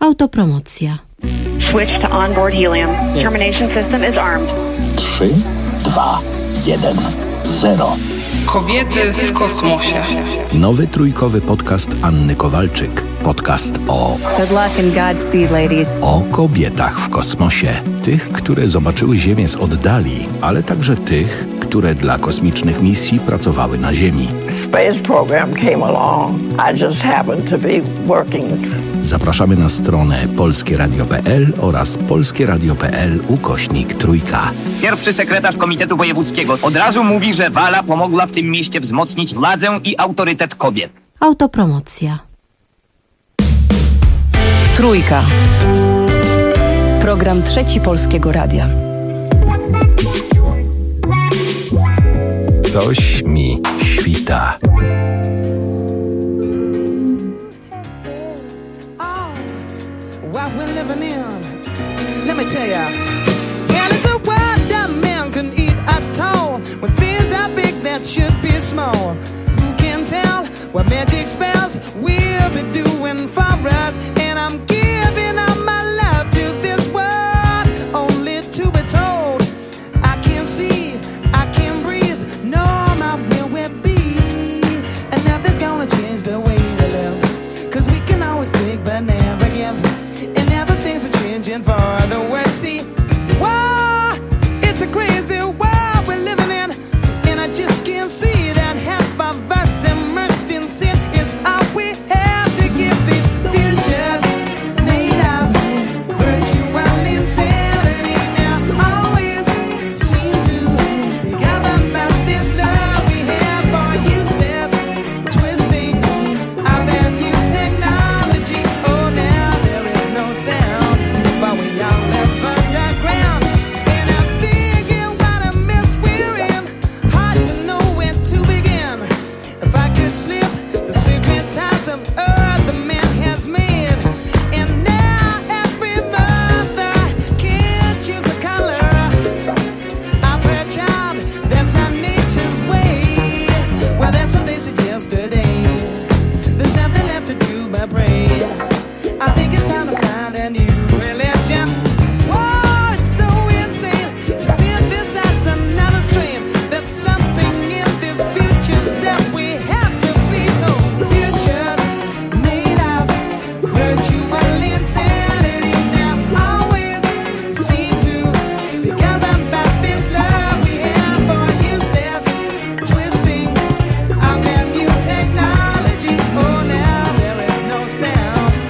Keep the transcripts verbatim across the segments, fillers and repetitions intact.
Autopromocja. Switch to onboard helium. Termination system is armed. trzy, dwa, jeden, zero. Kobiety w kosmosie. Nowy trójkowy podcast Anny Kowalczyk. Podcast o... Good luck and Godspeed, ladies. O kobietach w kosmosie. Tych, które zobaczyły Ziemię z oddali, ale także tych, które dla kosmicznych misji pracowały na Ziemi. Space program came along. I just happened to be working. Zapraszamy na stronę polskie radio kropka p l oraz polskie radio kropka p l ukośnik trójka. Pierwszy sekretarz Komitetu Wojewódzkiego od razu mówi, że Wala pomogła w tym mieście wzmocnić władzę i autorytet kobiet. Autopromocja. Trójka. Program Trzeci Polskiego Radia. Coś mi świta. What we're living in, let me tell ya. And it's a world that man can eat at all. When things are big that should be small. Who can tell what magic spells we'll be doing for us? And I'm giving all my love to this world, only to be told I can't see, I can't breathe, no, my will will be. And nothing's gonna change the way we live, 'cause we can always take but never give. Things are changing for the worse. See, wow, it's a crazy world we're living in, and I just can't see that half of us immersed in sin is all we have to give these futures made of virtual insanity. Now always seem to be gathered about this love we have for useless twisting of that new technology. Oh, now there is no sound. But we all left underground, and I'm thinking what a mess we're in. Hard to know where to begin. If I could slip the secret ties of earth the man has made, and now every mother can choose a color of her child. That's not nature's way. Well, that's what they suggest today. There's nothing left to do but pray. I think it's time to find a new religion. Whoa, it's so insane to see this as another strain. There's something in this future that we have to be told. Futures made of virtual insanity. Now always seem to be gathered about this love we have for useless twisting of that new technology. Oh, now there is no sound.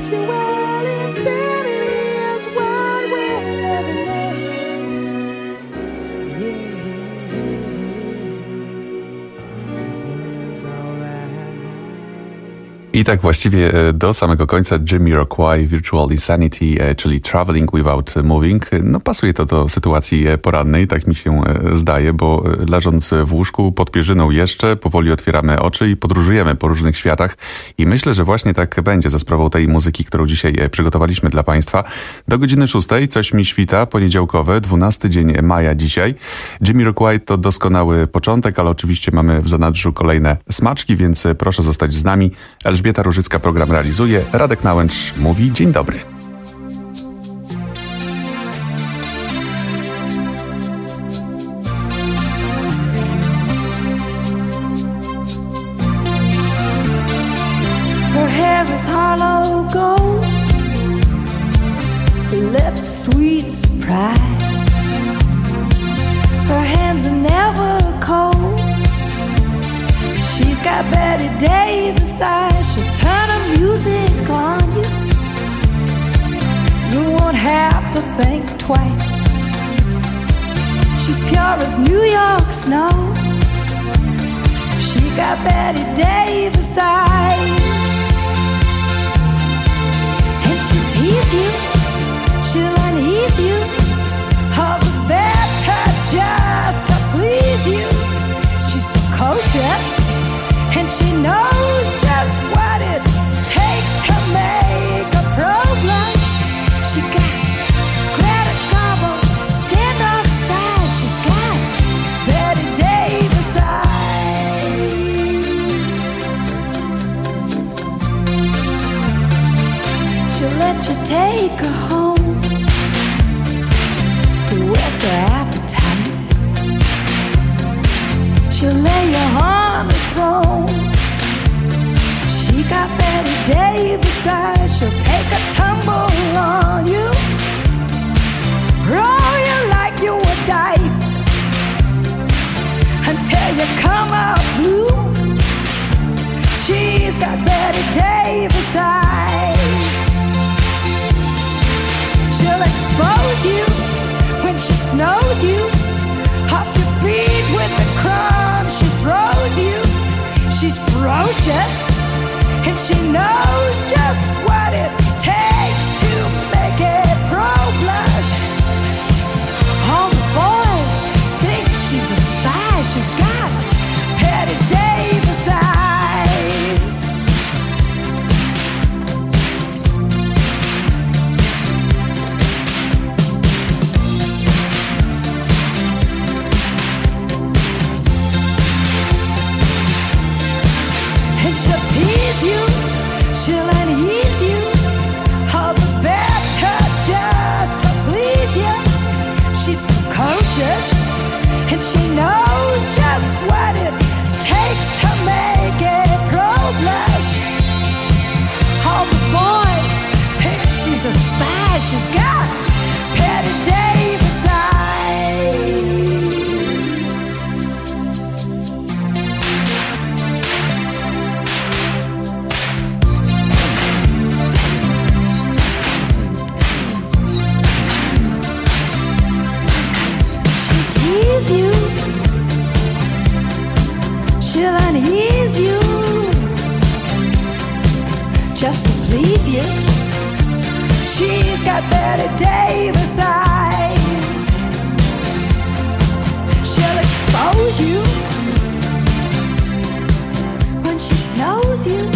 Well, insanity is what we're living in. I tak właściwie do samego końca Jamiroquai Virtual Insanity, czyli Traveling Without Moving. No pasuje to do sytuacji porannej, tak mi się zdaje, bo leżąc w łóżku pod pierzyną jeszcze, powoli otwieramy oczy i podróżujemy po różnych światach. I myślę, że właśnie tak będzie za sprawą tej muzyki, którą dzisiaj przygotowaliśmy dla Państwa. Do godziny szóstej coś mi świta, poniedziałkowe, dwunasty dzień maja dzisiaj. Jamiroquai to doskonały początek, ale oczywiście mamy w zanadrzu kolejne smaczki, więc proszę zostać z nami. Elżbieta Różycka program realizuje. Radek Nałęcz mówi dzień dobry. Her hair is hollow gold, her lips sweet surprise, her hands are never cold. She's got Betty Davis eyes. She'll turn her music on you. You won't have to think twice. She's pure as New York snow. She got Betty Davis eyes. And she'll tease you, she'll unease you, all the better just to please you. She's precocious, and she knows just what it takes to make a pro blush. She got Greta Garbo, stand-off size. She's got Betty Davis eyes. She'll let you take her home, whet her appetite. She'll lay you on the throne. She got Betty Davis eyes. She'll take a tumble on you, roll you like you were dice, until you come out blue. She's got Betty Davis eyes. She'll expose you when she snows you off your feet with the crumbs she throws you. She's ferocious, and she knows just what it takes to make a pro blush. All the boys think she's a spy. She's got Betty Davis eyes. And she'll tease you, she'll unease you, all the better just to please you. She's precocious, and she knows just what it takes to make a pro blush. All the boys think she's a spy. She's got Betty Davis eyes. You, she'll unease you just to please you. She's got Betty Davis eyes. She'll expose you when she snows you.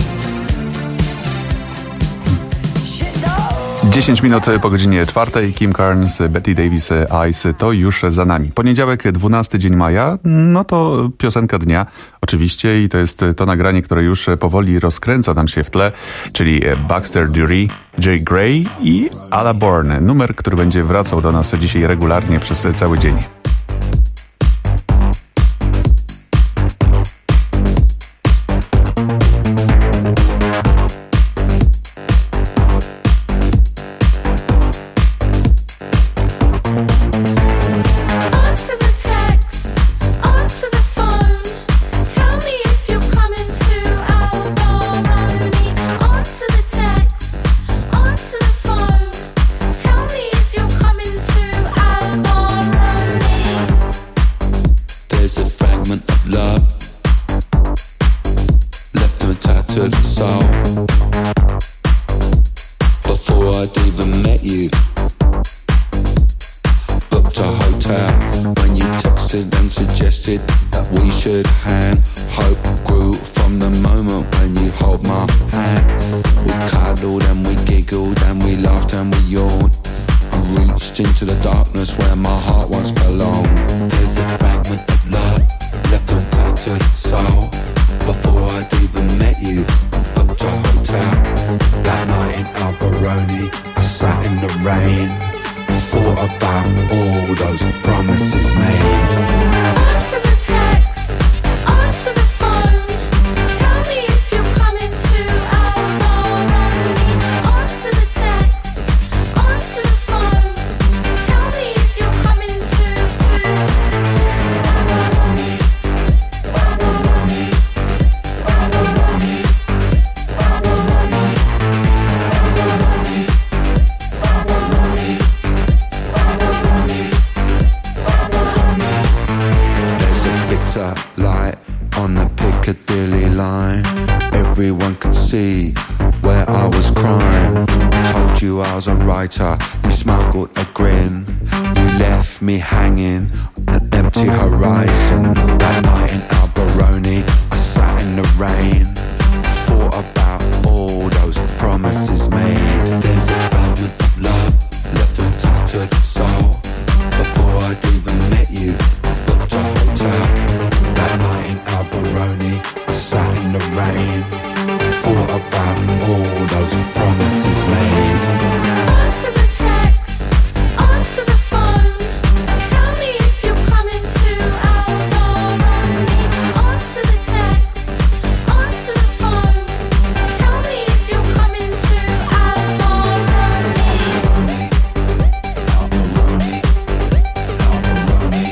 dziesięć minut po godzinie czwartej. Kim Carnes, Betty Davis Eyes to już za nami. Poniedziałek, dwunasty dzień maja, no to piosenka dnia oczywiście i to jest to nagranie, które już powoli rozkręca nam się w tle, czyli Baxter Dury, Jay Gray i Ala Bourne. Numer, który będzie wracał do nas dzisiaj regularnie przez cały dzień. soul. Before I'd even met you, booked a hotel when you texted and suggested that we should hang. Hope grew from the moment when you hold my hand. We cuddled and we giggled and we laughed and we yawned. I reached into the darkness where my heart once belonged. There's a fragment of love left untied to the soul. Before I'd even met you, booked a hotel. That night in Alberoni, I sat in the rain, thought about all those promises made. Answer the texts, answer the phone. Tell me if you're coming to Alberoni. Answer the texts, answer the phone. Tell me if you're coming to Alberoni. Alberoni. Alberoni. Alberoni. Alberoni. There's a bitter light on the Piccadilly line. Everyone could see where I was crying. I told you I was a writer, you smuggled a grin. You left me hanging on an empty horizon. That night in Alberoni, I sat in the rain, thought about all those promises made. There's a fragment of love left untied to the soul. Before I'd even met you, booked a hotel. That night in Alberoni, I sat in the rain, thought about all those promises made. Answer the texts, answer the phone. Tell me if you're coming to Alberoni. Answer the texts, answer the phone. Tell me if you're coming to Alberoni. Alberoni, Alberoni.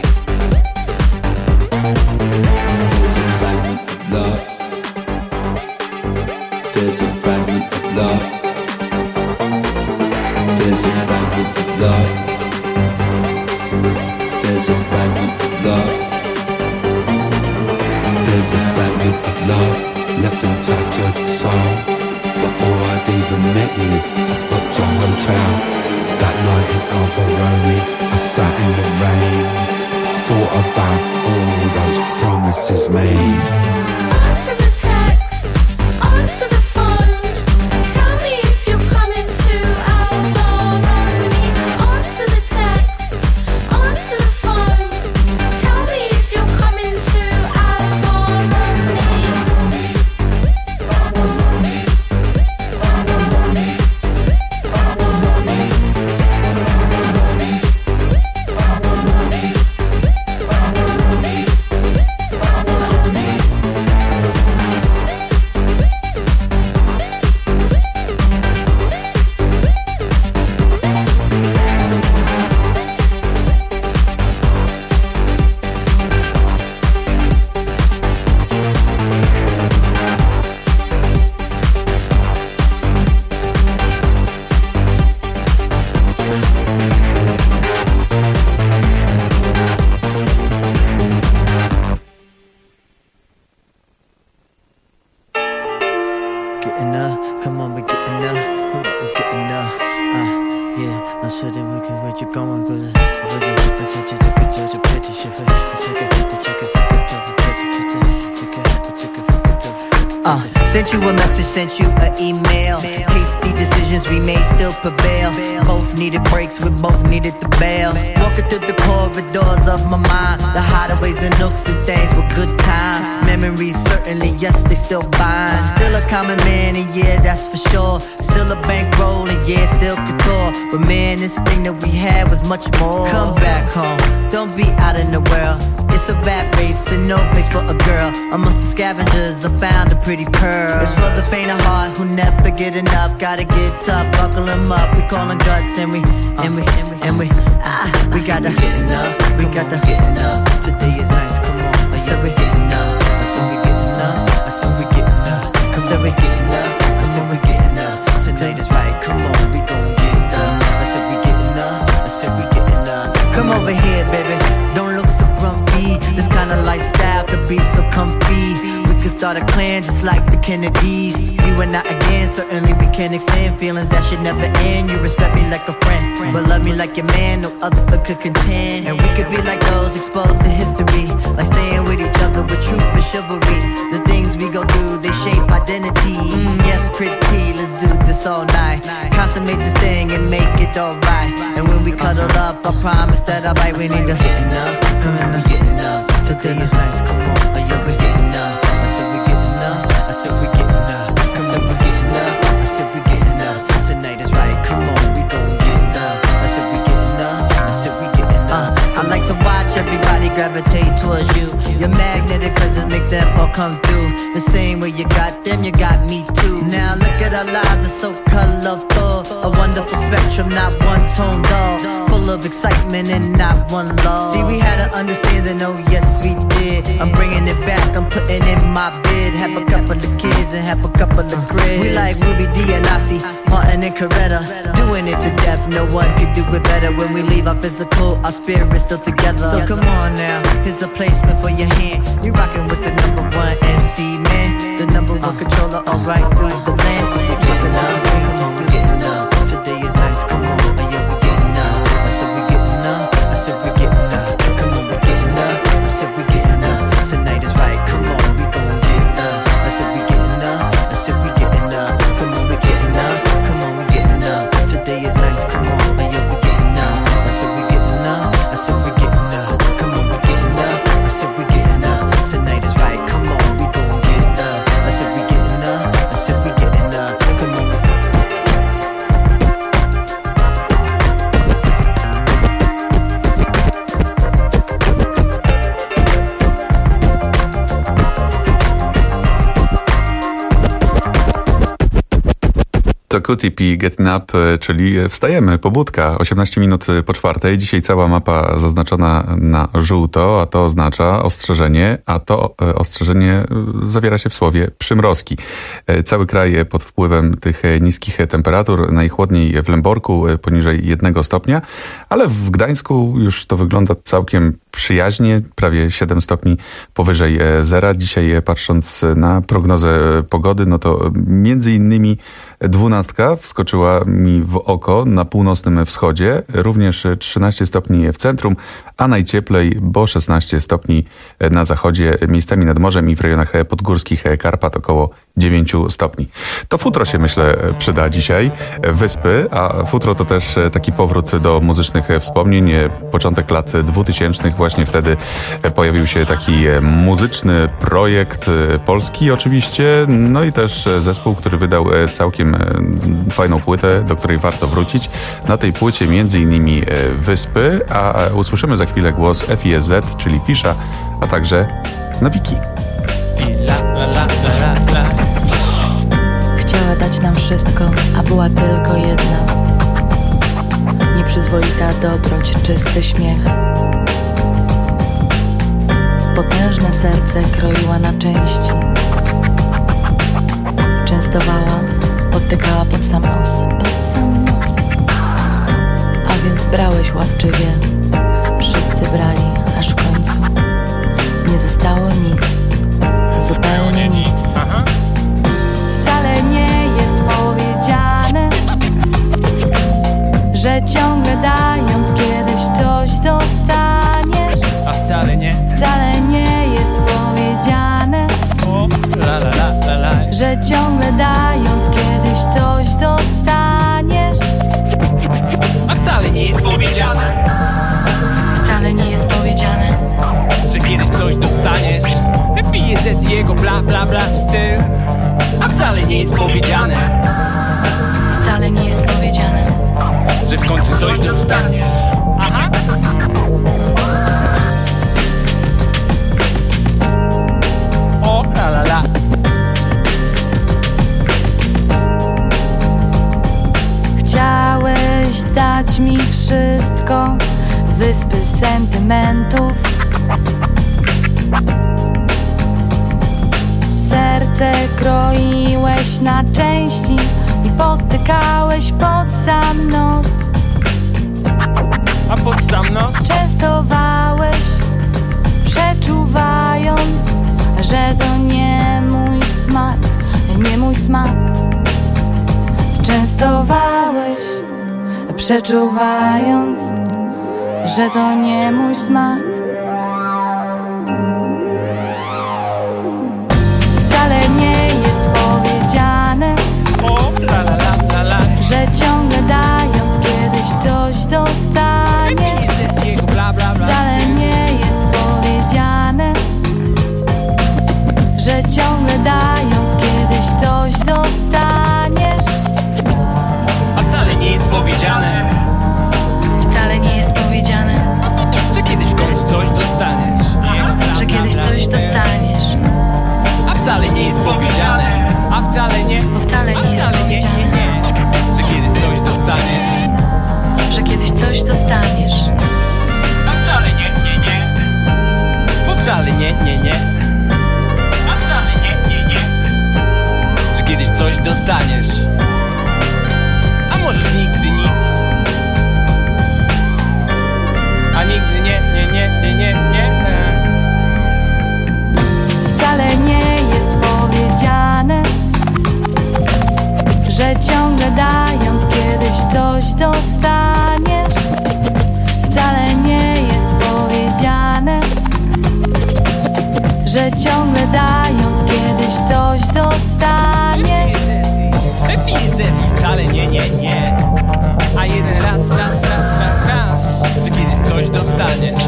There's a fragment of love. There's a fragment of love. There's a fragment of love. There's a fragment of love. There's a fragment of love left untied to the soul. Before I'd even met you, I booked a hotel. That night in Alberoni, I sat in the rain, thought about all those promises made. Answer the texts, answer the phone. Tell me if you're coming to Alberoni. Answer the texts, answer the phone. Tell me if you're coming to Alberoni. Alberoni, Alberoni, Alberoni, Alberoni, Alberoni, Alberoni, Alberoni. Getting up, come on, we're getting up. Come on, we're getting up. Uh, yeah, I said that we can where you going, cause it's really I said you took it to the pretty shit. I took it, I took it, I took it, I took it, I took it, I took it. Uh, sent you a message, sent you an email. Hasty decisions we made still prevail. Both needed breaks, we both needed to bail. Walking through the corridors of my mind, the hideaways and nooks and things were good times. Memories certainly, yes, they still bind. Still a common man, and yeah, that's for sure. Still a bankroll, and yeah, still couture. But man, this thing that we had was much more. Come back home, don't be out in the world. It's a rat race and no place for a girl. Amongst the scavengers, I found a pretty pearl. It's for the faint of heart who never get enough. Gotta get tough, buckle them up. We callin' guts and we, and we, and we, and we, ah, we gotta getting up. We gotta getting up. Today is nice, come on. I said we getting up. I said we getting up. I said we getting up. Cause I said we getting up. I said we getting up. Tonight is right, come on, we gon' get up. I said we getting up. I said we getting up. Come over here, baby. Don't look so grumpy. This kind of lifestyle could be so comfy. We could start a clan just like the Kennedys. You and I again, certainly we can extend feelings that should never end. You respect me like a friend, but love me like your man, no other could contend. And we could be like those exposed to history, like staying with each other with truth and chivalry. The things we go through, they shape identity. Mm, yes, pretty, let's do this all night. Consummate this thing and make it alright. And when we cuddle up, I promise that I'll bite. We need to getting up, come on, getting up. Today is nice, come on. I said we getting up. I said we getting up. I said we getting up. Come on, we getting up. I said we getting up. Tonight is right, come on, we gon' get up. I said we getting up. I said we getting up. Uh, I like to watch everybody gravitate towards you. You're magnetic cause it make them all come through. The same way you got them, you got me too. Now look at our lives, it's so colorful. A wonderful spectrum, not one tone dull. Full of excitement and not one love. See, we had an understanding, oh yes we did. I'm bringing it back, I'm putting in my bid. Have a couple of kids and have a couple of grids. We like Ruby D and Ossie, Martin and Coretta. Doing it to death, no one could do it better. When we leave our physical, our spirit's still together. So come on now, here's a placement for your hand. You rockin' with the number one M C, man. The number one controller, alright through the land. So we're giving up, come on, we're getting up. Today is nice, come on, oh yeah, we're getting up. I said we're getting up, I said we're getting up. Come on, we're getting up, I said we're getting up. Tonight is right, come on, we gon' get up. I said we're getting up, I said we're getting up. Come on, we're getting up, come on, we're getting up. Today is nice, come on, oh yeah, we're getting up. I said we're getting up, I said we're getting up. Come on, we're getting up, I said we're getting up. Tonight is right, come on, we gon' get up. I said we're getting up, I said we're getting up. Come on. To Q T P Getting Up, czyli wstajemy, pobudka, osiemnaście minut po czwartej. Dzisiaj cała mapa zaznaczona na żółto, a to oznacza ostrzeżenie, a to ostrzeżenie zawiera się w słowie przymrozki. Cały kraj pod wpływem tych niskich temperatur, najchłodniej w Lęborku poniżej jednego stopnia, ale w Gdańsku już to wygląda całkiem przyjaźnie, prawie siedem stopni powyżej zera. Dzisiaj patrząc na prognozę pogody, no to między innymi dwunastka wskoczyła mi w oko na północnym wschodzie, również trzynaście stopni w centrum, a najcieplej, bo szesnaście stopni na zachodzie, miejscami nad morzem i w rejonach podgórskich Karpat około dziewięć stopni. To futro się, myślę, przyda dzisiaj. Wyspy, a futro to też taki powrót do muzycznych wspomnień. Początek lat dwutysięcznych, właśnie wtedy pojawił się taki muzyczny projekt polski oczywiście, no i też zespół, który wydał całkiem fajną płytę, do której warto wrócić. Na tej płycie między innymi Wyspy, a usłyszymy za chwilę głos F I S Z, czyli Fisza, a także Nawiki. Chciała dać nam wszystko, a była tylko jedna. Nieprzyzwoita dobroć, czysty śmiech. Potężne serce kroiła na części. Częstowała, podtykała pod sam nos, pod sam nos. A więc brałeś łapczywie. Wszyscy brali, aż w końcu nie zostało nic. Zupełnie nic. Wcale nie jest powiedziane, że ciągle dając kiedyś coś dostaniesz. A wcale nie. Wcale nie jest powiedziane, o, la, la, la, la, la. że ciągle dając kiedyś coś dostaniesz. A wcale nie jest powiedziane, Wcale nie jest powiedziane, że kiedyś coś dostaniesz. F I S Z i jego bla bla bla styl. A wcale nie jest powiedziane, wcale nie jest powiedziane, że w końcu coś dostaniesz. Aha. O, la la la. Chciałeś dać mi wszystko, wyspy sentymentów. Serce kroiłeś na części i podtykałeś pod sam nos. A pod sam nos? Częstowałeś, przeczuwając, że to nie mój smak, nie mój smak. Częstowałeś, przeczuwając, że to nie mój smak. Wcale nie jest powiedziane, że ciągle dając kiedyś coś dostaniesz. Wcale nie jest powiedziane, że ciągle dając kiedyś coś dostaniesz. A wcale nie jest powiedziane, Wcale nie jest powiedziane, że kiedyś w końcu coś dostaniesz. że kiedyś coś dostaniesz. A wcale nie jest powiedziane, a wcale nie, Bo wcale a nie jest wcale nie, nie, nie, że kiedyś coś dostaniesz. Że kiedyś coś dostaniesz. A wcale nie, nie, nie, bo wcale nie, nie, nie, a wcale nie, nie, nie, że kiedyś coś dostaniesz. A możesz nigdy nic, a nigdy nie, nie, nie, nie, nie, nie. Wcale nie jest powiedziane, że ciągle dając kiedyś coś dostaniesz. Wcale nie jest powiedziane, że ciągle dając kiedyś coś dostaniesz. Epizety wcale nie, nie, nie, a jeden raz, raz, raz, raz, raz, że kiedyś coś dostaniesz.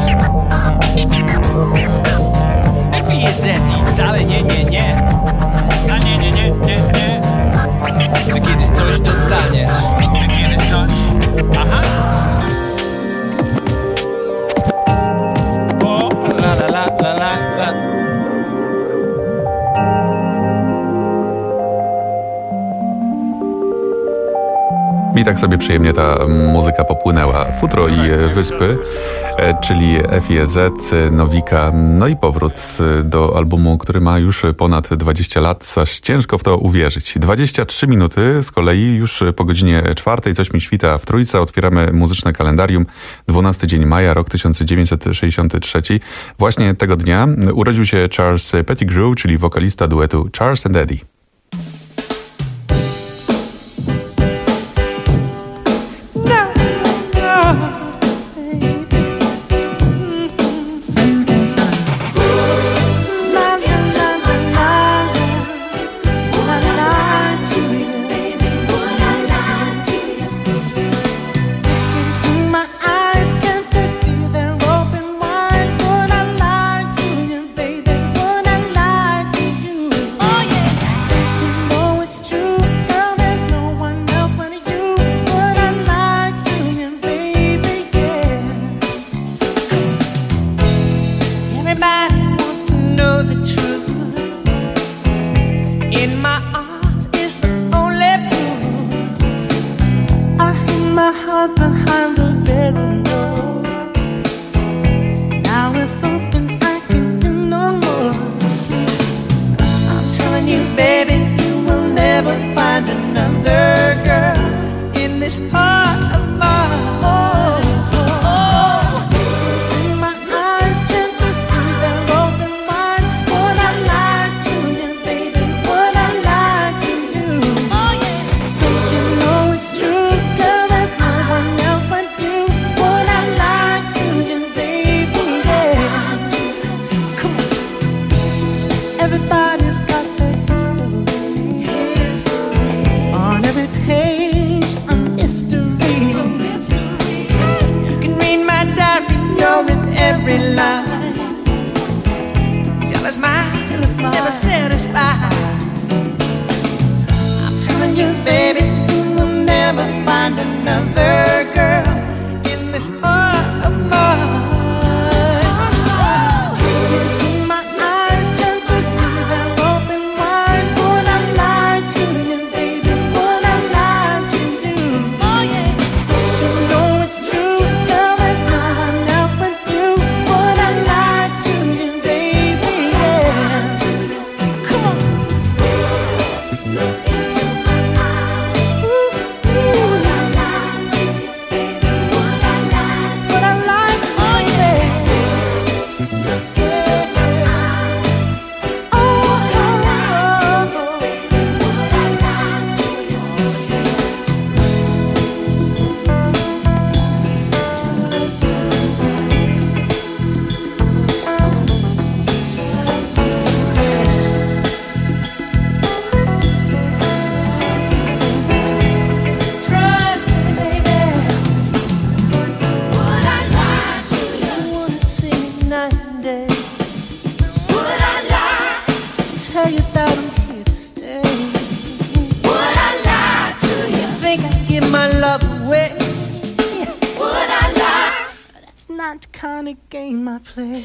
Epizety wcale nie, nie, nie, a nie, nie, nie, nie, nie, że kiedyś coś dostaniesz. Że kiedyś coś, aha. O, la, la, la, la, la, la. I tak sobie przyjemnie ta muzyka popłynęła. Futro i Wyspy, czyli F I E Z, Nowika, no i powrót do albumu, który ma już ponad dwadzieścia lat, aż ciężko w to uwierzyć. dwadzieścia trzy minuty z kolei już po godzinie czwartej, coś mi świta w Trójce, otwieramy muzyczne kalendarium, dwunasty dzień maja, rok tysiąc dziewięćset sześćdziesiąty trzeci. Właśnie tego dnia urodził się Charles Pettigrew, czyli wokalista duetu Charles and Eddie. Look into my eyes. Ooh, ooh, la, la, not the kind of game I play.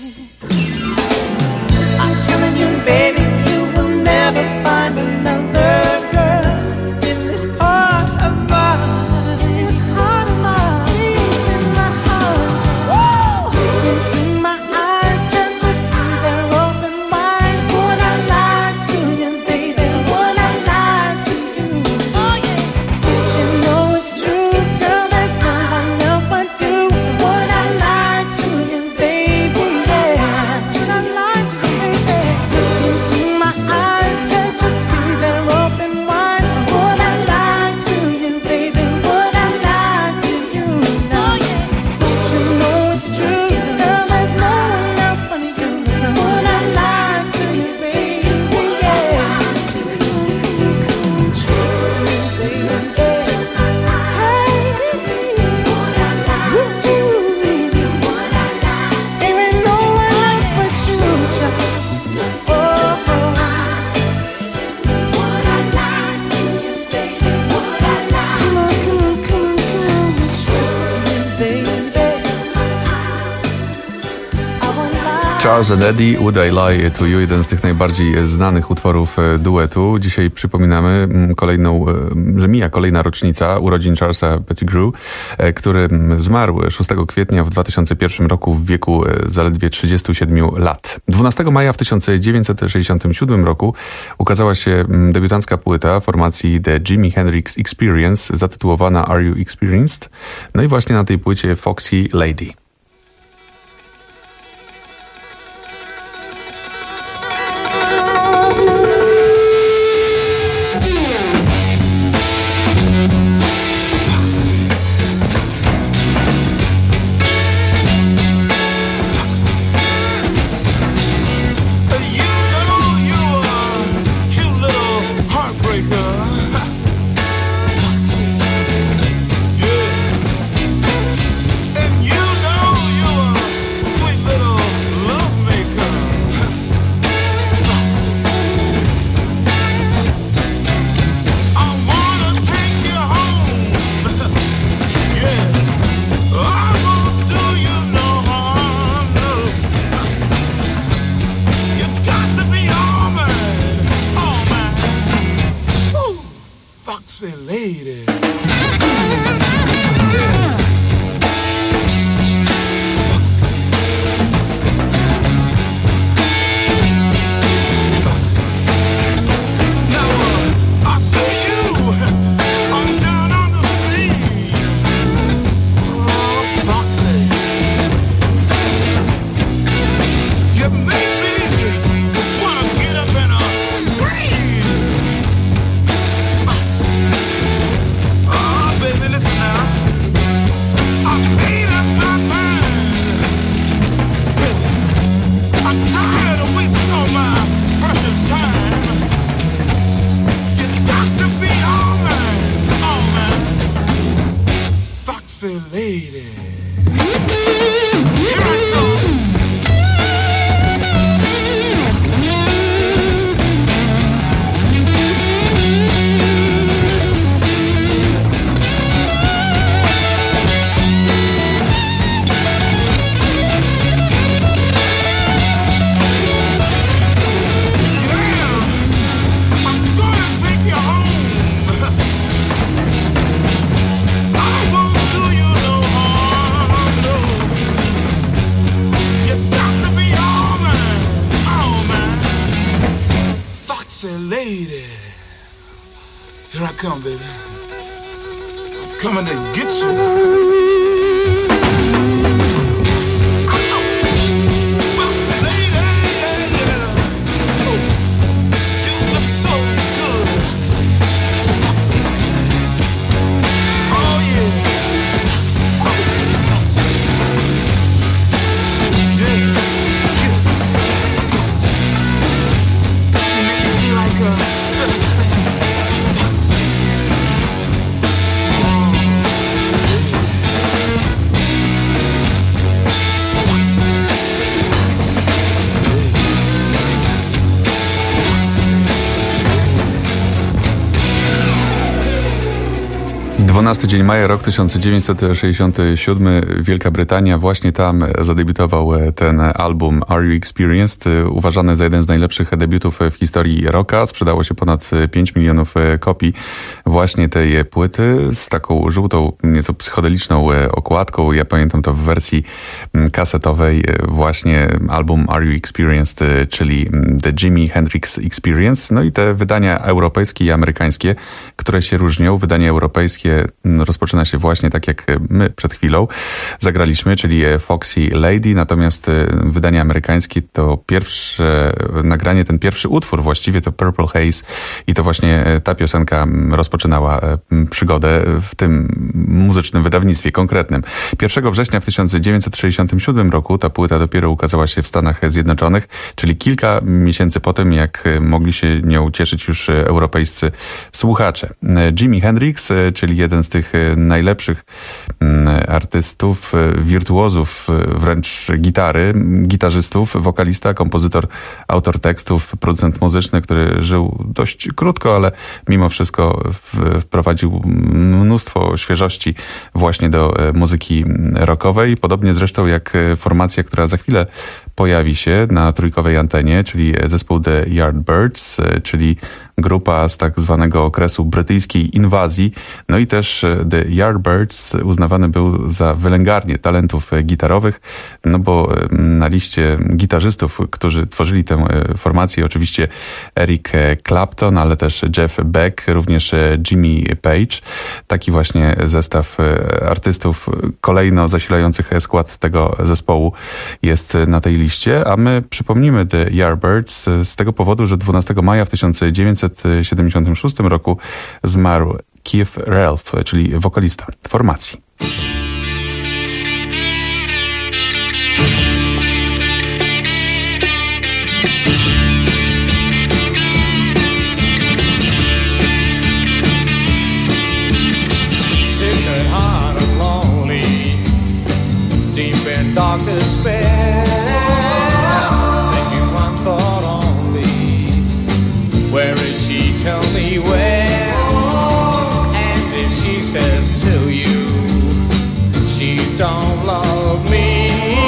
I'm telling you, baby, you will never find another girl in this heart of mine. This heart of mine, deep in my heart. Woo! Into my eyes, can't you see they're open wide? Would I lie to you, baby? Would I lie to you? Oh yeah. Don't you know it's true, girl? There's no one else but you. Would I lie to you, baby? Yeah. Would I lie to you, baby? Into my eyes, can't you see they're open wide? Would I lie to you, baby? Would I lie to you? No, yeah. Don't you know it's true, girl? There's no one else but you. Would I lie to you, baby? Yeah. Trust me, baby. Hey, would I lie to you? There ain't no one else but you, child. Oh, oh. Would I lie to you, baby? Would I lie? Come on, come on, come on, come on. Trust me, baby. I won't lie. Charles and Eddie, Would I Lie to You, jeden z tych najbardziej znanych utworów e, duetu. Dzisiaj przypominamy mm, kolejną, e, że mija kolejna rocznica urodzin Charlesa Pettigrew, e, który mm, zmarł szóstego kwietnia w dwa tysiące pierwszym roku w wieku e, zaledwie trzydziestu siedmiu lat. dwunastego maja w tysiąc dziewięćset sześćdziesiątym siódmym roku ukazała się mm, debiutancka płyta formacji The Jimi Hendrix Experience zatytułowana Are You Experienced? No i właśnie na tej płycie Foxy Lady. Foxy lady. Foxy. Foxy. Now uh, I see you. I'm down on the scene. Oh, Foxy. You make me wanna get up and uh, scream. Oh, baby, listen now. I made up my mind. I'm tired of wasting all my precious time. You got to be all mine, all mine. Foxy lady. Here I come. Lady, here I come, baby. I'm coming to get you. Foxy. dwunasty dzień maja, rok tysiąc dziewięćset sześćdziesiąty siódmy, Wielka Brytania. Właśnie tam zadebiutował ten album Are You Experienced? Uważany za jeden z najlepszych debiutów w historii rocka. Sprzedało się ponad pięć milionów kopii właśnie tej płyty z taką żółtą, nieco psychodeliczną okładką. Ja pamiętam to w wersji kasetowej. Właśnie album Are You Experienced, czyli The Jimi Hendrix Experience. No i te wydania europejskie i amerykańskie, które się różnią. Wydanie europejskie rozpoczyna się właśnie tak jak my przed chwilą zagraliśmy, czyli Foxy Lady, natomiast wydanie amerykańskie to pierwsze nagranie, ten pierwszy utwór właściwie to Purple Haze i to właśnie ta piosenka rozpoczynała przygodę w tym muzycznym wydawnictwie konkretnym. pierwszego września w tysiąc dziewięćset sześćdziesiątym siódmym roku ta płyta dopiero ukazała się w Stanach Zjednoczonych, czyli kilka miesięcy po tym, jak mogli się nią cieszyć już europejscy słuchacze. Jimi Hendrix, czyli jeden z tych najlepszych artystów, wirtuozów wręcz gitary, gitarzystów, wokalista, kompozytor, autor tekstów, producent muzyczny, który żył dość krótko, ale mimo wszystko wprowadził mnóstwo świeżości właśnie do muzyki rockowej. Podobnie zresztą jak formacja, która za chwilę pojawi się na trójkowej antenie, czyli zespół The Yardbirds, czyli grupa z tak zwanego okresu brytyjskiej inwazji. No i też The Yardbirds uznawany był za wylęgarnię talentów gitarowych, no bo na liście gitarzystów, którzy tworzyli tę formację, oczywiście Eric Clapton, ale też Jeff Beck, również Jimmy Page. Taki właśnie zestaw artystów kolejno zasilających skład tego zespołu jest na tej liście, a my przypomnimy The Yardbirds z tego powodu, że dwunastego maja w tysiąc dziewięćset siedemdziesiątym szóstym roku zmarł Keith Relf, czyli wokalista formacji. Sick at heart and lonely, deep in dark despair, thinking one thought only, where is she, tell me where, and if she says to you, she don't love me,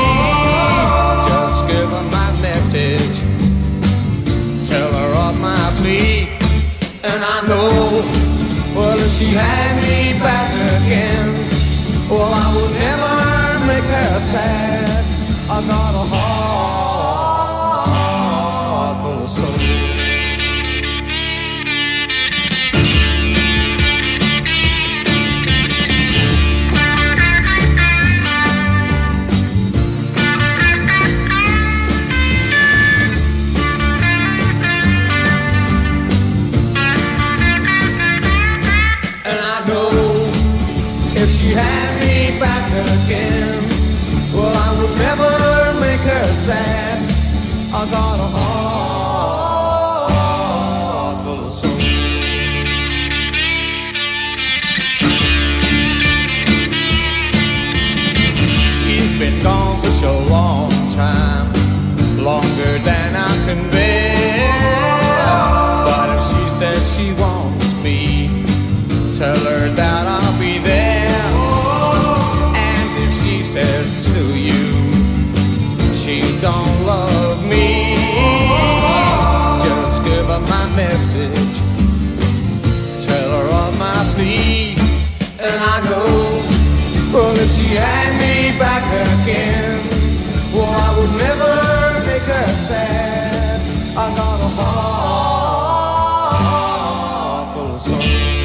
just give her my message, tell her of my plea, and I know, well if she had me back again, well I would never make her sad, I got a heart full of soul. If she had me back again, well I would never make her sad, I got a heart full of soul. She's been gone such a long time, longer than I can bear, but if she says she wants me, tell her that I'll be there. Says to you, she don't love me, just give her my message, tell her of my plea, and I go, well if she had me back again, well I would never make her sad, I got a heart full of soul.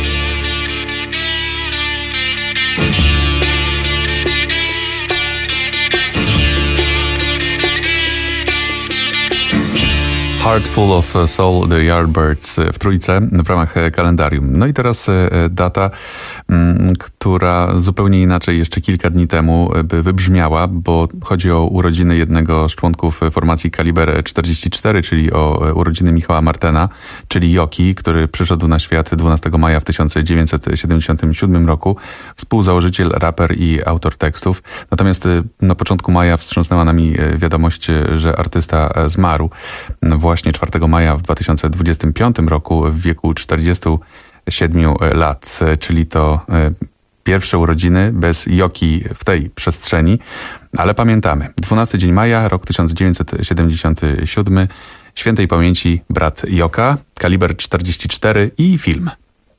Heart Full of Soul, The Yardbirds w trójce w ramach kalendarium. No i teraz data, która zupełnie inaczej jeszcze kilka dni temu by wybrzmiała, bo chodzi o urodziny jednego z członków formacji Kaliber czterdzieści cztery, czyli o urodziny Michała Martena, czyli Yoki, który przyszedł na świat dwunastego maja w tysiąc dziewięćset siedemdziesiątym siódmym roku, współzałożyciel, raper i autor tekstów. Natomiast na początku maja wstrząsnęła nami wiadomość, że artysta zmarł właśnie czwartego maja w dwa tysiące dwudziestym piątym roku w wieku czterdziestu siedmiu lat, czyli to pierwsze urodziny bez Joki w tej przestrzeni, ale pamiętamy. dwunasty dzień maja, rok tysiąc dziewięćset siedemdziesiąty siódmy, świętej pamięci brat Joka, kaliber czterdzieści cztery i film.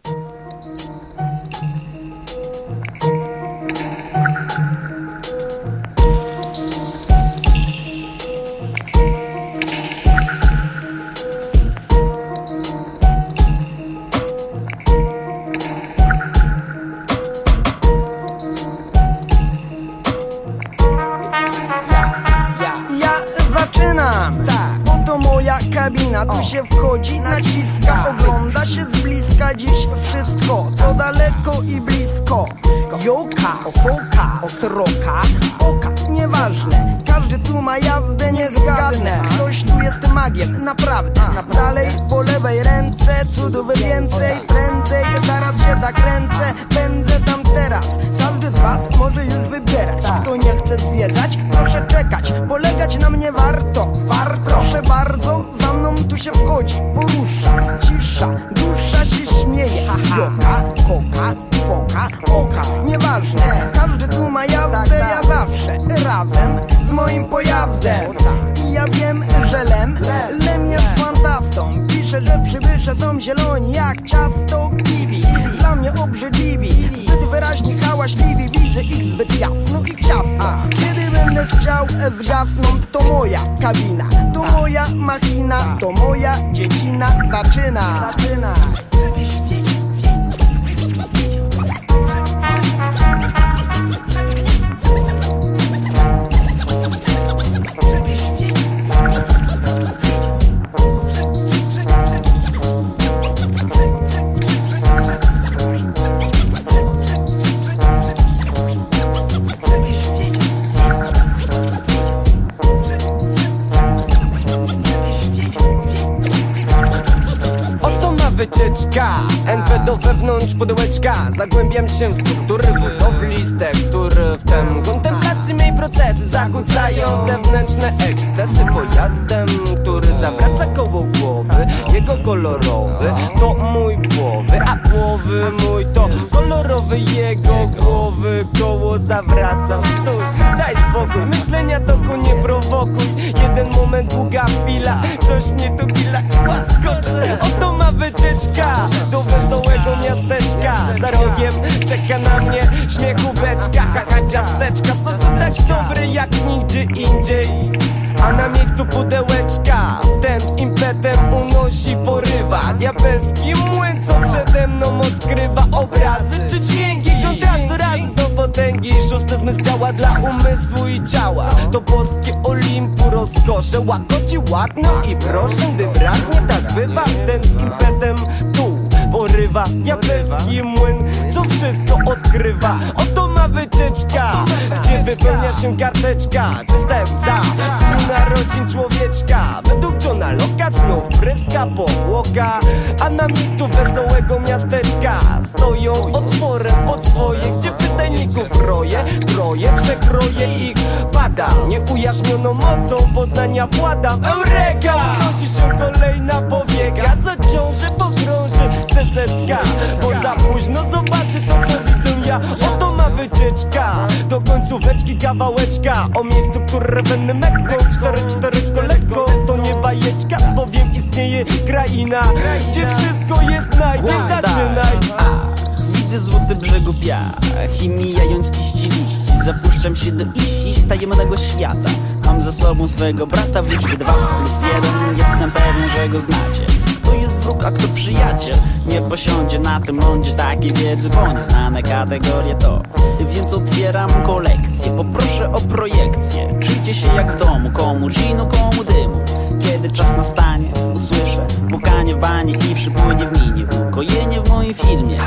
Kabina, tu się wchodzi, naciska, ogląda się z bliska dziś wszystko, co daleko i blisko. Joka, foka, ostroka, oka, nieważne, każdy tu ma jazdę, nie zgadnę. Ktoś tu jest magiem, naprawdę. Dalej po lewej ręce, cudów więcej, prędzej, zaraz się zakręcę, pędzę tam teraz. Każdy z was może już wybierać. Kto nie chce zwiedzać, proszę czekać, polegać na mnie warto, warto. Proszę bardzo, za mną tu się wchodzi, porusza, cisza, dusza się śmieje. Joka, koka, foka, oka, nieważne, każdy tu ma jazdę, ja zawsze razem z moim pojazdem. I ja wiem, że lem, lem jest fantastą. Pisze, że przybysze są zieloni jak ciasto kiwi. Dla mnie obrzydliwi, zbyt wyraźnie hałaśliwi. Widzę ich zbyt jasno i ciasno. Kiedy będę chciał, zgasną. To moja kabina, to moja machina, to moja dziecina zaczyna. Zaczyna. Wycieczka, N P do wewnątrz pudełeczka. Zagłębiam się w struktury budowli z tektur. Wtem kontemplacji mej procesy zakłócają zewnętrzne ekscesy. Pojazdem, który zawraca koło głowy, jego kolorowy to mój głowy, a głowy mój to kolorowy jego głowy. Koło zawraca, stój, daj spokój, myślenia toku nie prowokuj. Jeden moment, długa chwila, coś mnie tu gila i łaskoczy. Oto ma wycieczka do wesołego miasteczka. Za rogiem czeka na mnie śmiechóweczka. Haha, ciasteczka są tak dobre jak nigdzie indziej. A na miejscu pudełeczka ten z impetem unosi, porywa. Diabelski młyn, co przede mną odkrywa obrazy czy dźwięki. Kontrastu raz do potęgi. Szósty zmysł działa dla umysłu i ciała. To boskie Olimpu rozkosze łagodzi ładno i proszę, gdy braknie, tak bywa. Ten z impetem tu porywa. Diabelski młyn, co wszystko odkrywa. Oto ma wycieczka, gdzie wypełnia się karteczka. Czysta łza narodzin człowieczka. Według Johna Locke'a znów pryska powłoka. A na miejscu wesołego miasteczka stoją otworem podwoje, gdzie pytajników roje, troje, przekroje ich pada. Nieujaśnioną mocą poznania władam. Eureka! Nosi się kolejna powieka, co ciąży pogrąży sesetka. Bo za późno zobaczy to, co widzę ja. Oto ma wycieczka do końcóweczki kawałeczka. O miejscu, które będę meknął. Cztery, cztery, lekko, to nie bajeczka, bowiem istnieje kraina, gdzie wszystko jest naj, więc zaczynaj. Widzę złoty brzegu piach i mijając liści liści, zapuszczam się do iści tajemnego świata. Mam ze sobą swego brata w liczbie dwa plus jeden. Jestem pewien, że go znacie. To jest wróg, a kto przyjaciel? Nie posiądzie na tym lądzie takiej wiedzy, bo nieznane kategorie to. Więc otwieram kolekcję, poproszę o projekcję. Czujcie się jak w domu, komu ginu, komu dymu. Kiedy czas nastanie, usłyszę pukanie w banie i przypłynie w minie ukojenie w moim filmie.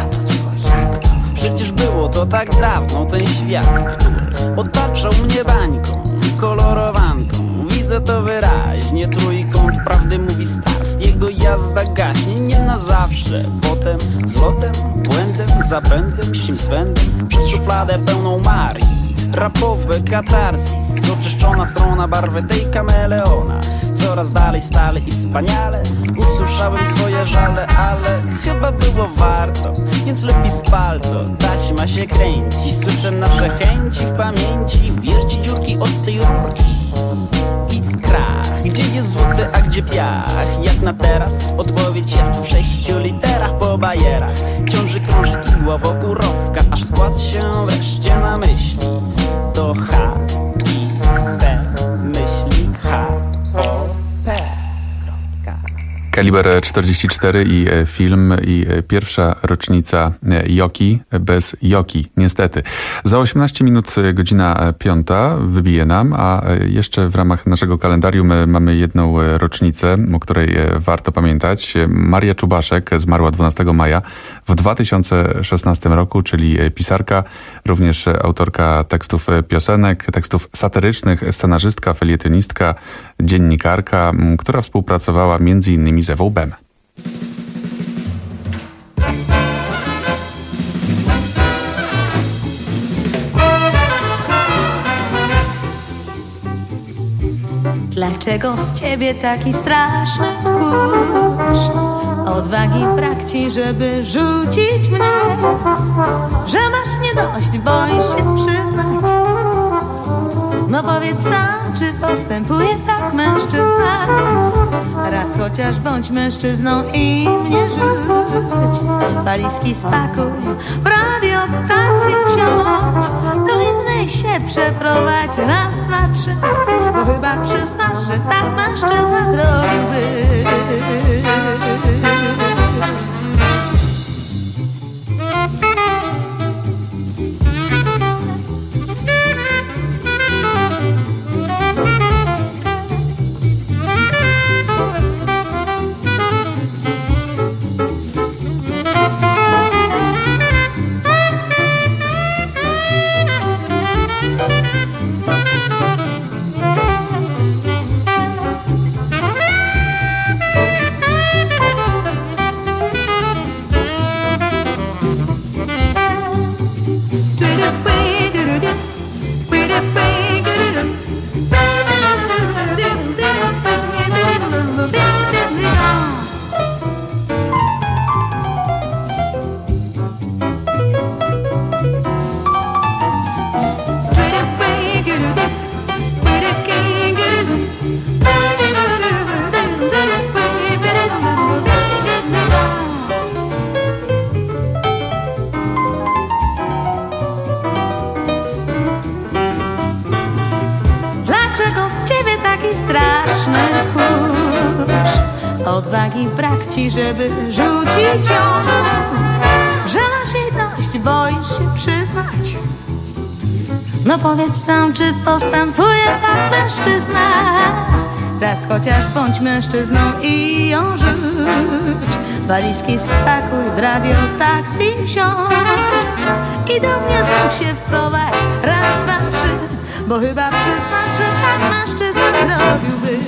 Przecież było to tak dawno, ten świat, który otaczał mnie bańką i kolorowanką. Widzę to wyraźnie, trójkąt prawdy mówi start. Jego jazda gaśnie nie na zawsze. Potem złotem, błędem, zapędem, sim swędem przez szufladę pełną Marii. Rapowe katarzis, oczyszczona strona barwy tej kameleona. coraz dalej, stale i wspaniale. Usłyszałem swoje żale, ale chyba było warto, więc lepiej spal to. Taśma się kręci, słyszę nasze chęci w pamięci. Wierzci dziurki od tej rurki i krach. Gdzie jest złoty, a gdzie piach? Jak na teraz odpowiedź jest w sześciu literach po bajerach. Ciąży krąży igła wokół rowka, aż skład się wreszcie na myśli. To H I P myśli H O P. Kaliber czterdzieści cztery i film, i pierwsza rocznica Joki bez Joki, niestety. Za osiemnaście minut godzina piąta wybije nam, a jeszcze w ramach naszego kalendarium mamy jedną rocznicę, o której warto pamiętać. Maria Czubaszek zmarła dwunastego maja w dwa tysiące szesnastym roku, czyli pisarka, również autorka tekstów piosenek, tekstów satyrycznych, scenarzystka, felietonistka, dziennikarka, która współpracowała między innymi z Ewą Bem. Dlaczego z ciebie taki straszny tchórz? Odwagi brak ci, żeby rzucić mnie, że masz mnie dość, boisz się przyznać. No powiedz sam, czy postępuje tak mężczyzna? Raz chociaż bądź mężczyzną i mnie rzuć. Walizki spakuj, w radio taksy wsiądź, do innej się przeprowadź. Raz, dwa, trzy, bo chyba przyznasz, że tak mężczyzna zrobiłby. Odwagi brak ci, żeby rzucić ją, że masz jej dość, boisz się przyznać. No powiedz sam, czy postępuje tak mężczyzna? Raz chociaż bądź mężczyzną i ją rzuć. Walizki spakuj, w radio taksi wsiądź i do mnie znów się wprowadź. Raz, dwa, trzy, bo chyba przyznasz, że tak mężczyzna zrobiłby.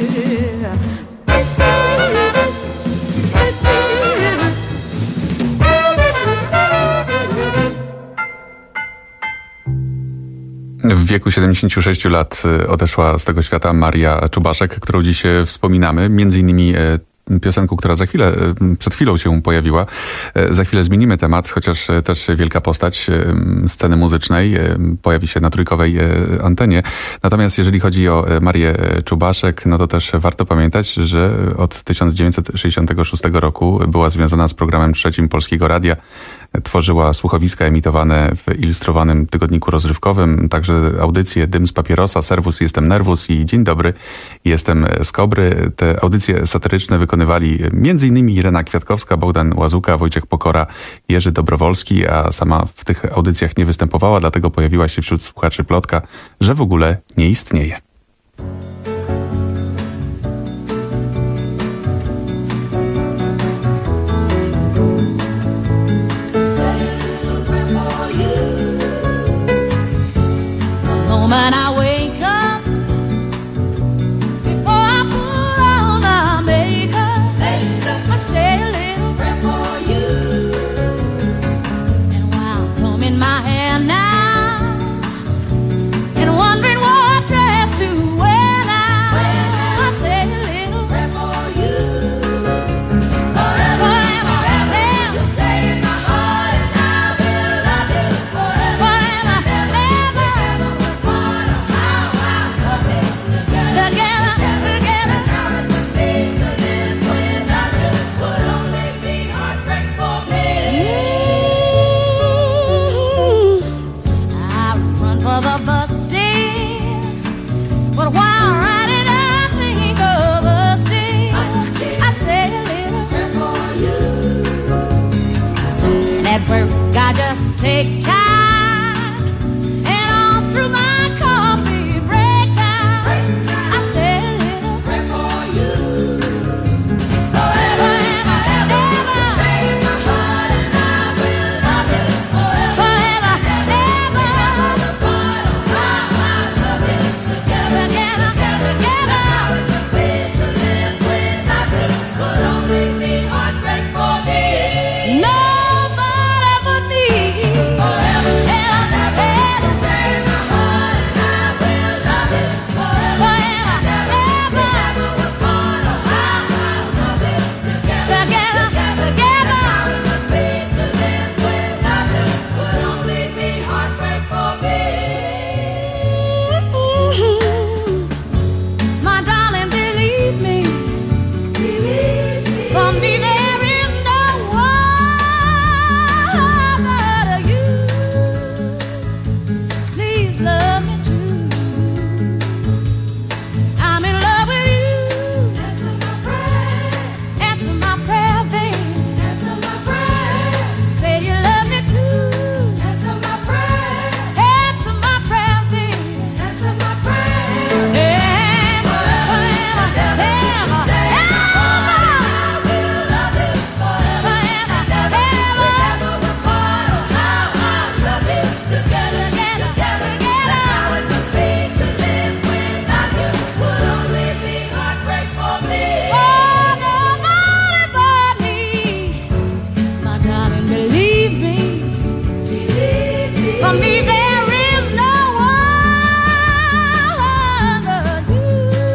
W wieku siedemdziesięciu sześciu lat odeszła z tego świata Maria Czubaszek, którą dziś wspominamy. Między innymi piosenką, która za chwilę, przed chwilą się pojawiła. Za chwilę zmienimy temat, chociaż też wielka postać sceny muzycznej pojawi się na trójkowej antenie. Natomiast jeżeli chodzi o Marię Czubaszek, no to też warto pamiętać, że od tysiąc dziewięćset sześćdziesiątego szóstego roku była związana z programem trzecim Polskiego Radia. Tworzyła słuchowiska emitowane w ilustrowanym tygodniku rozrywkowym, także audycje Dym z papierosa, Serwus, Jestem Nerwus i Dzień dobry, Jestem z Kobry. Te audycje satyryczne wykonywali między innymi Irena Kwiatkowska, Bogdan Łazuka, Wojciech Pokora, Jerzy Dobrowolski, a sama w tych audycjach nie występowała, dlatego pojawiła się wśród słuchaczy plotka, że w ogóle nie istnieje. When I wake up, before I put on my makeup, I say a little prayer for you. And while combing my hair now, and wondering what dress to just take time. And all through my coffee break time, I say a little prayer for you. Forever and ever, stay in my heart, and I will love you forever. Forever and ever, never apart. Oh, how I love you together, together, together. That's how it must be to live without you. Would only be heartbreak for me. Nobody but me. Forever and ever, stay in my heart, and I will love you forever. Forever and ever, never apart. Oh, how I love you together, together, together. That's how it must be to live without you. Would only be heartbreak for me. My darling, believe me, believe me. For me there is no one but you. Please love me too. I'm in love with you. Answer my prayer. Answer my prayer, babe. Answer my prayer. Say you love me too. Answer my prayer. Answer my prayer, babe. Answer my prayer. And forever, ever, ever, stay in my heart. I will love you forever and ever, never apart. Oh, how I love you together, together, together. That's how it must be to live without you. Would only be heartbreak for me. Oh, nobody but me. My darling, believe me, believe me. For me there is no one but you.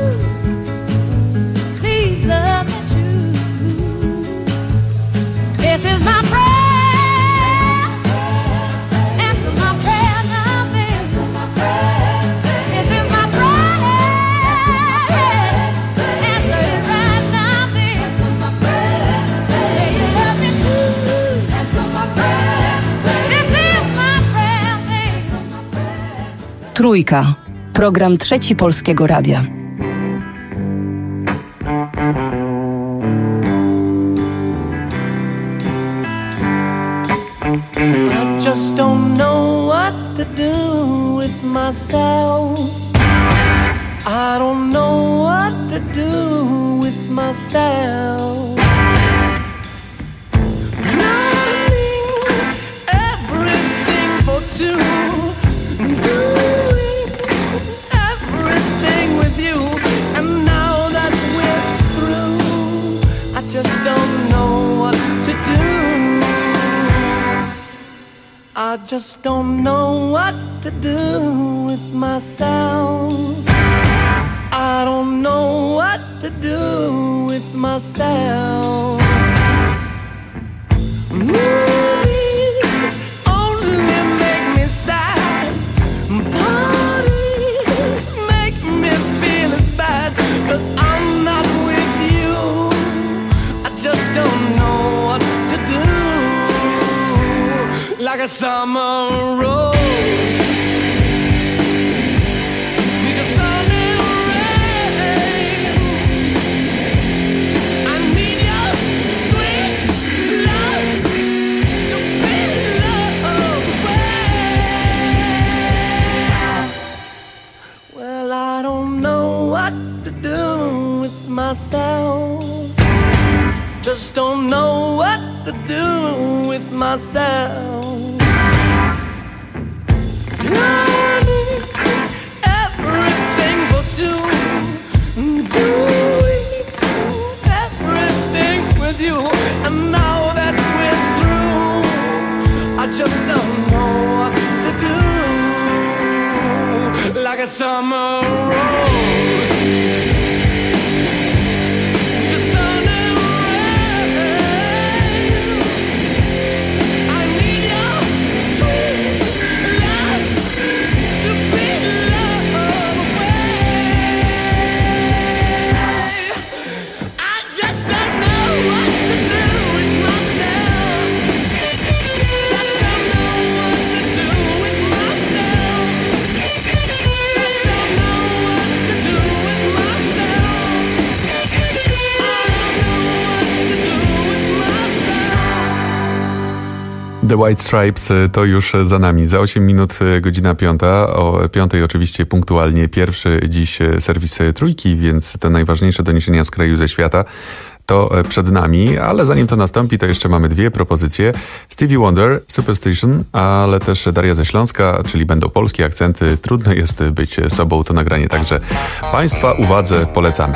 Please love me too. This is my prayer. Answer my prayer now, baby. This is my prayer. Answer it right now, baby. Say you love me too. Answer my prayer. This is my prayer, baby. Trójka. Program Trzeci Polskiego Radia. I just don't know what to do with myself. I don't know what to do with myself. Running everything for two, doing everything with you, and now that we're through, I just don't know what to do. I just don't know what to do with myself. I don't know what to do with myself. Movies only make me sad. Parties make me feel as bad, 'cause I'm not with you. I just don't know what to do. Like a summer rose. Need a sun and rain. I need your sweet love to be love away. Well, I don't know what to do with myself. Just don't know what to do with myself. Running everything for two, doing everything with you, and now that we're through, I just don't know what to do. Like a summer rose. The sun and rain. I need your sweet love to be love away. I just don't know what to do with myself. Just don't know what to do with myself. Just don't know what to do with The White Stripes to już za nami. Za osiem minut godzina piąta. O piątej oczywiście punktualnie pierwszy dziś serwis Trójki, więc te najważniejsze doniesienia z kraju, ze świata to przed nami, ale zanim to nastąpi, to jeszcze mamy dwie propozycje. Stevie Wonder, Superstition, ale też Daria ze Śląska, czyli będą polskie akcenty. Trudno jest być sobą, to nagranie także Państwa uwadze polecamy.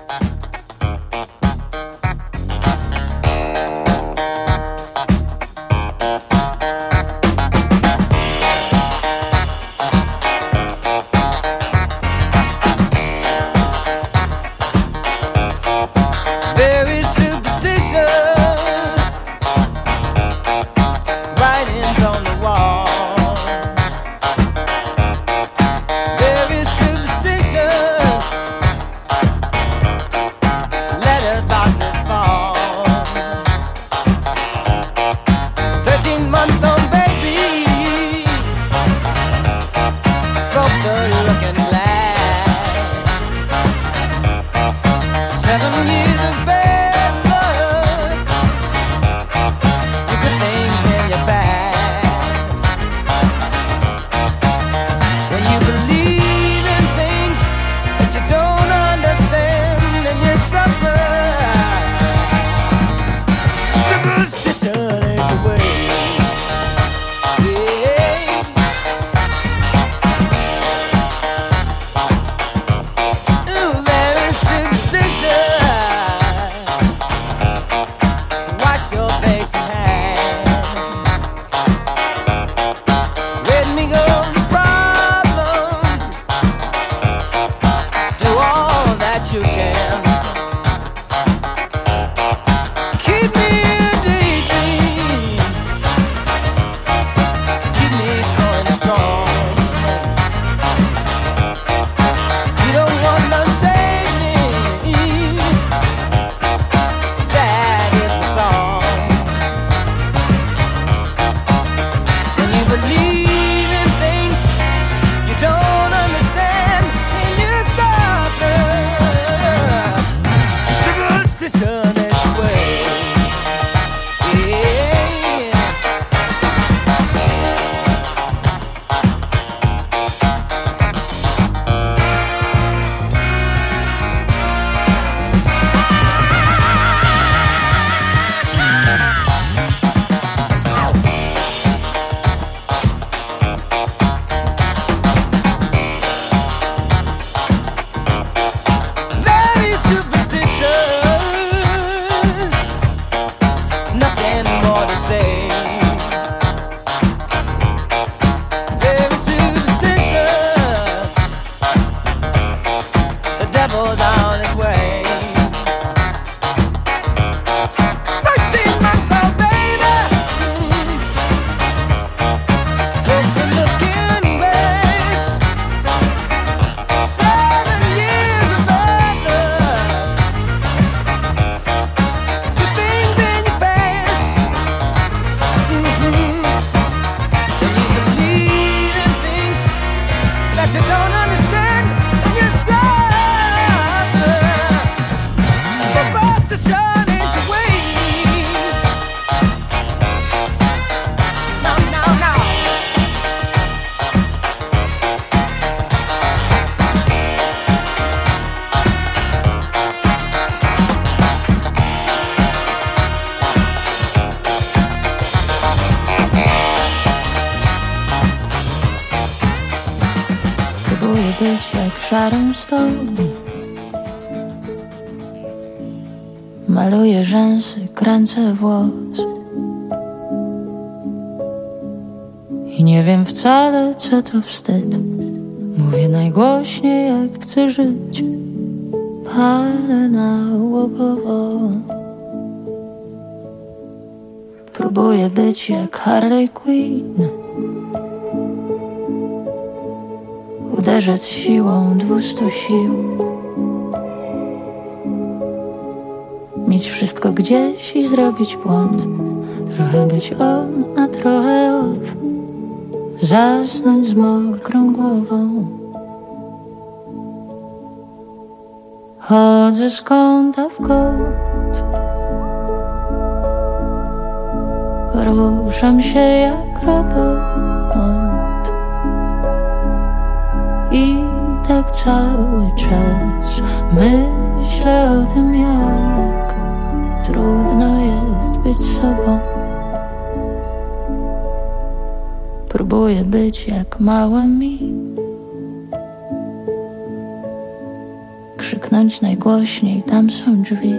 Być jak Sharon Stone. Maluję rzęsy, kręcę włos i nie wiem wcale, co to wstyd. Mówię najgłośniej, jak chcę żyć. Palę nałogowo. Próbuję być jak Harley Quinn, uderzać siłą dwustu sił, mieć wszystko gdzieś i zrobić błąd. Trochę być on, a trochę off. Zasnąć z mokrą głową. Chodzę z kąta w kąt, Ruszam się jak robot i tak cały czas myślę o tym, jak trudno jest być sobą. Próbuję być jak mała mi, krzyknąć najgłośniej, tam są drzwi.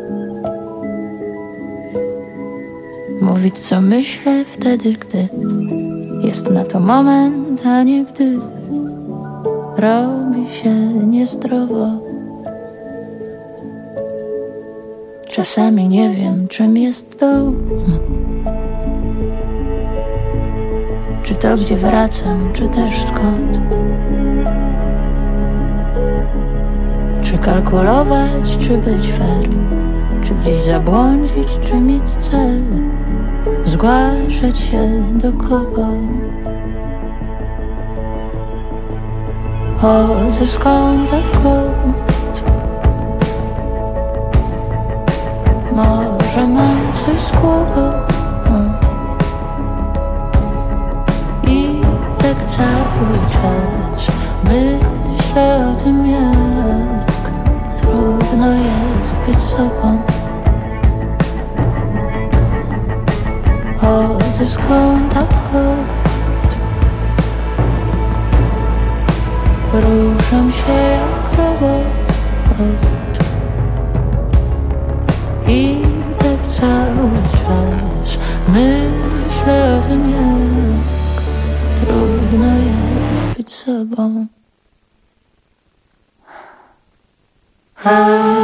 Mówić co myślę wtedy, gdy jest na to moment, a nie gdy robi się niezdrowo. Czasami nie wiem, czym jest dom, czy to, gdzie wracam, czy też skąd. Czy kalkulować, czy być fair, czy gdzieś zabłądzić, czy mieć cel. Zgłaszać się do kogo? Chodzę z kąta w kąt. Może mam coś z głową i tak cały czas myślę o tym, jak trudno jest być sobą. Chodzę z kąta w kąt. Ruszam się jak robot i tak cały czas myślę o tym, jak trudno jest być sobą. A